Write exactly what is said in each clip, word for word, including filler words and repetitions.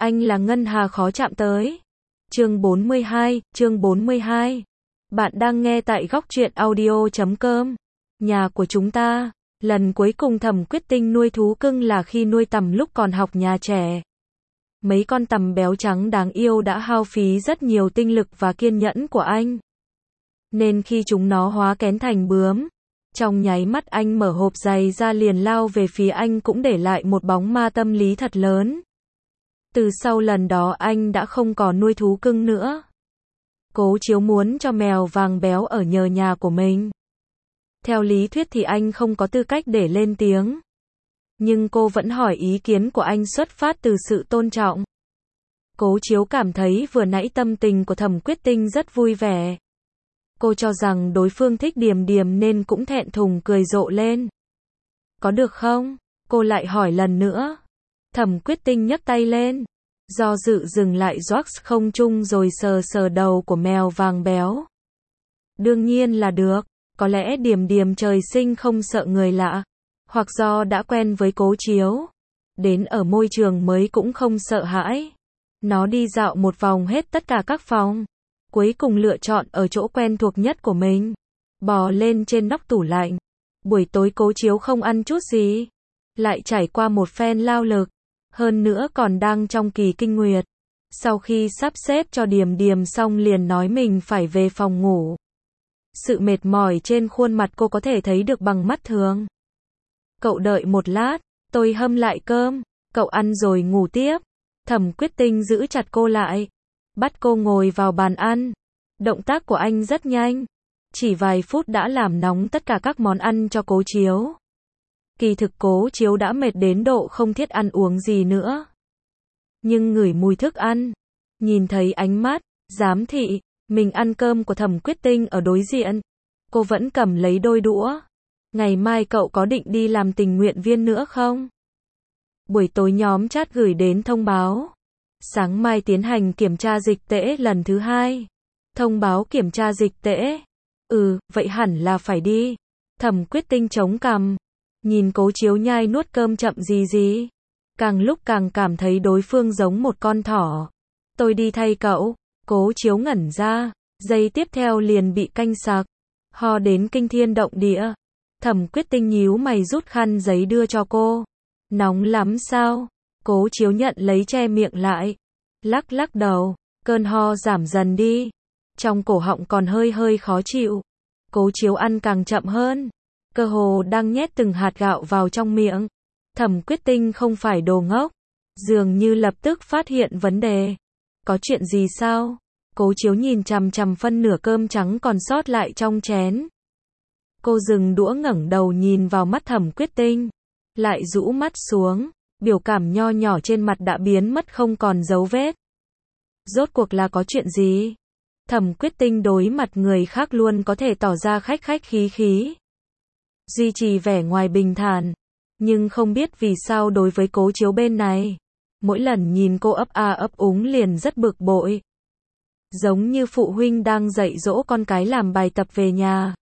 anh là ngân hà khó chạm tới. Chương bốn mươi hai, chương bốn mươi hai. Bạn đang nghe tại góc truyện audio chấm com. Nhà của chúng ta, lần cuối cùng Thẩm Quyết Tinh nuôi thú cưng là khi nuôi tằm lúc còn học nhà trẻ. Mấy con tằm béo trắng đáng yêu đã hao phí rất nhiều tinh lực và kiên nhẫn của anh. Nên khi chúng nó hóa kén thành bướm, trong nháy mắt anh mở hộp giày ra liền lao về phía anh cũng để lại một bóng ma tâm lý thật lớn. Từ sau lần đó anh đã không còn nuôi thú cưng nữa. Cố Chiếu muốn cho mèo vàng béo ở nhờ nhà của mình. Theo lý thuyết thì anh không có tư cách để lên tiếng. Nhưng cô vẫn hỏi ý kiến của anh xuất phát từ sự tôn trọng. Cố Chiếu cảm thấy vừa nãy tâm tình của Thẩm Quyết Tinh rất vui vẻ. Cô cho rằng đối phương thích Điềm Điềm nên cũng thẹn thùng cười rộ lên. Có được không? Cô lại hỏi lần nữa. Thẩm Quyết Tinh nhấc tay lên. Do dự dừng lại Joax không trung rồi sờ sờ đầu của mèo vàng béo. Đương nhiên là được. Có lẽ Điềm Điềm trời sinh không sợ người lạ. Hoặc do đã quen với Cố Chiếu. Đến ở môi trường mới cũng không sợ hãi. Nó đi dạo một vòng hết tất cả các phòng. Cuối cùng lựa chọn ở chỗ quen thuộc nhất của mình. Bò lên trên nóc tủ lạnh. Buổi tối Cố Chiếu không ăn chút gì. Lại trải qua một phen lao lực. Hơn nữa còn đang trong kỳ kinh nguyệt. Sau khi sắp xếp cho Điềm Điềm xong liền nói mình phải về phòng ngủ. Sự mệt mỏi trên khuôn mặt cô có thể thấy được bằng mắt thường. Cậu đợi một lát, tôi hâm lại cơm. Cậu ăn rồi ngủ tiếp. Thẩm Quyết Tinh giữ chặt cô lại. Bắt cô ngồi vào bàn ăn. Động tác của anh rất nhanh. Chỉ vài phút đã làm nóng tất cả các món ăn cho Cố Chiếu. Kỳ thực Cố Chiếu đã mệt đến độ không thiết ăn uống gì nữa. Nhưng ngửi mùi thức ăn, nhìn thấy ánh mắt, giám thị, mình ăn cơm của Thẩm Quyết Tinh ở đối diện. Cô vẫn cầm lấy đôi đũa. Ngày mai cậu có định đi làm tình nguyện viên nữa không? Buổi tối nhóm chat gửi đến thông báo. Sáng mai tiến hành kiểm tra dịch tễ lần thứ hai. Thông báo kiểm tra dịch tễ. Ừ, vậy hẳn là phải đi. Thẩm Quyết Tinh chống cằm. Nhìn Cố Chiếu nhai nuốt cơm chậm gì gì. Càng lúc càng cảm thấy đối phương giống một con thỏ. Tôi đi thay cậu. Cố Chiếu ngẩn ra. Giây tiếp theo liền bị canh sặc. Ho đến kinh thiên động địa. Thẩm Quyết Tinh nhíu mày rút khăn giấy đưa cho cô. Nóng lắm sao? Cố Chiếu nhận lấy che miệng lại. Lắc lắc đầu. Cơn ho giảm dần đi. Trong cổ họng còn hơi hơi khó chịu. Cố Chiếu ăn càng chậm hơn. Cơ hồ đang nhét từng hạt gạo vào trong miệng. Thẩm Quyết Tinh không phải đồ ngốc. Dường như lập tức phát hiện vấn đề. Có chuyện gì sao? Cố Chiếu nhìn chằm chằm phân nửa cơm trắng còn sót lại trong chén. Cô dừng đũa ngẩng đầu nhìn vào mắt Thẩm Quyết Tinh. Lại rũ mắt xuống. Biểu cảm nho nhỏ trên mặt đã biến mất không còn dấu vết. Rốt cuộc là có chuyện gì? Thẩm Quyết Tinh đối mặt người khác luôn có thể tỏ ra khách khách khí khí. Duy trì vẻ ngoài bình thản. Nhưng không biết vì sao đối với Cố Chiếu bên này. Mỗi lần nhìn cô ấp a ấp úng liền rất bực bội. Giống như phụ huynh đang dạy dỗ con cái làm bài tập về nhà.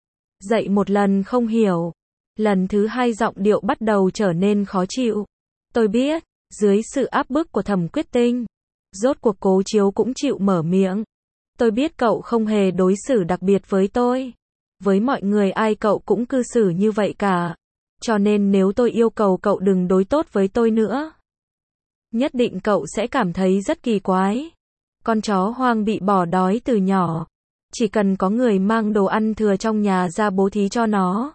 Dạy một lần không hiểu. Lần thứ hai giọng điệu bắt đầu trở nên khó chịu. Tôi biết, dưới sự áp bức của Thẩm Quyết Tinh. Rốt cuộc Cố Chiếu cũng chịu mở miệng. Tôi biết cậu không hề đối xử đặc biệt với tôi. Với mọi người ai cậu cũng cư xử như vậy cả. Cho nên nếu tôi yêu cầu cậu đừng đối tốt với tôi nữa. Nhất định cậu sẽ cảm thấy rất kỳ quái. Con chó hoang bị bỏ đói từ nhỏ. Chỉ cần có người mang đồ ăn thừa trong nhà ra bố thí cho nó.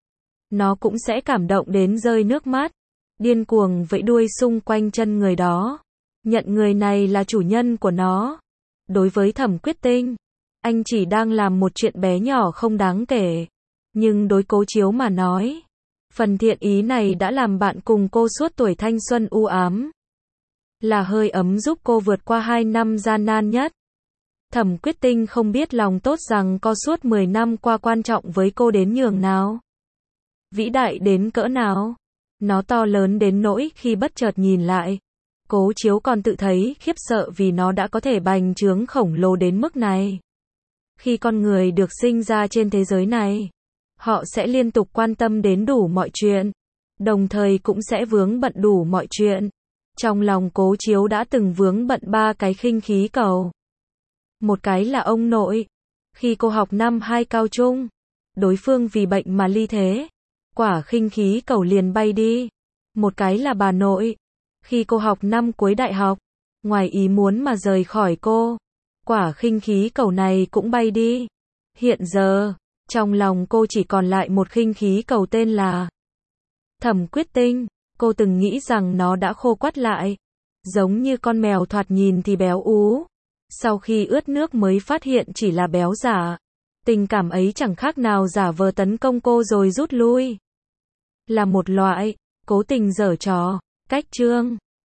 Nó cũng sẽ cảm động đến rơi nước mắt. Điên cuồng vẫy đuôi xung quanh chân người đó. Nhận người này là chủ nhân của nó. Đối với Thẩm Quyết Tinh, anh chỉ đang làm một chuyện bé nhỏ không đáng kể. Nhưng đối Cố Chiếu mà nói, phần thiện ý này đã làm bạn cùng cô suốt tuổi thanh xuân u ám. Là hơi ấm giúp cô vượt qua hai năm gian nan nhất. Thẩm Quyết Tinh không biết lòng tốt rằng có suốt mười năm qua quan trọng với cô đến nhường nào. Vĩ đại đến cỡ nào. Nó to lớn đến nỗi khi bất chợt nhìn lại. Cố Chiếu còn tự thấy khiếp sợ vì nó đã có thể bành trướng khổng lồ đến mức này. Khi con người được sinh ra trên thế giới này, họ sẽ liên tục quan tâm đến đủ mọi chuyện, đồng thời cũng sẽ vướng bận đủ mọi chuyện. Trong lòng Cố Chiếu đã từng vướng bận ba cái khinh khí cầu. Một cái là ông nội. Khi cô học năm hai cao trung, đối phương vì bệnh mà ly thế. Quả khinh khí cầu liền bay đi. Một cái là bà nội. Khi cô học năm cuối đại học, ngoài ý muốn mà rời khỏi cô. Quả khinh khí cầu này cũng bay đi. Hiện giờ, trong lòng cô chỉ còn lại một khinh khí cầu tên là Thẩm Quyết Tinh. Cô từng nghĩ rằng nó đã khô quắt lại, giống như con mèo thoạt nhìn thì béo ú. Sau khi ướt nước mới phát hiện chỉ là béo giả. Tình cảm ấy chẳng khác nào giả vờ tấn công cô rồi rút lui. Là một loại cố tình giở trò, cách trương.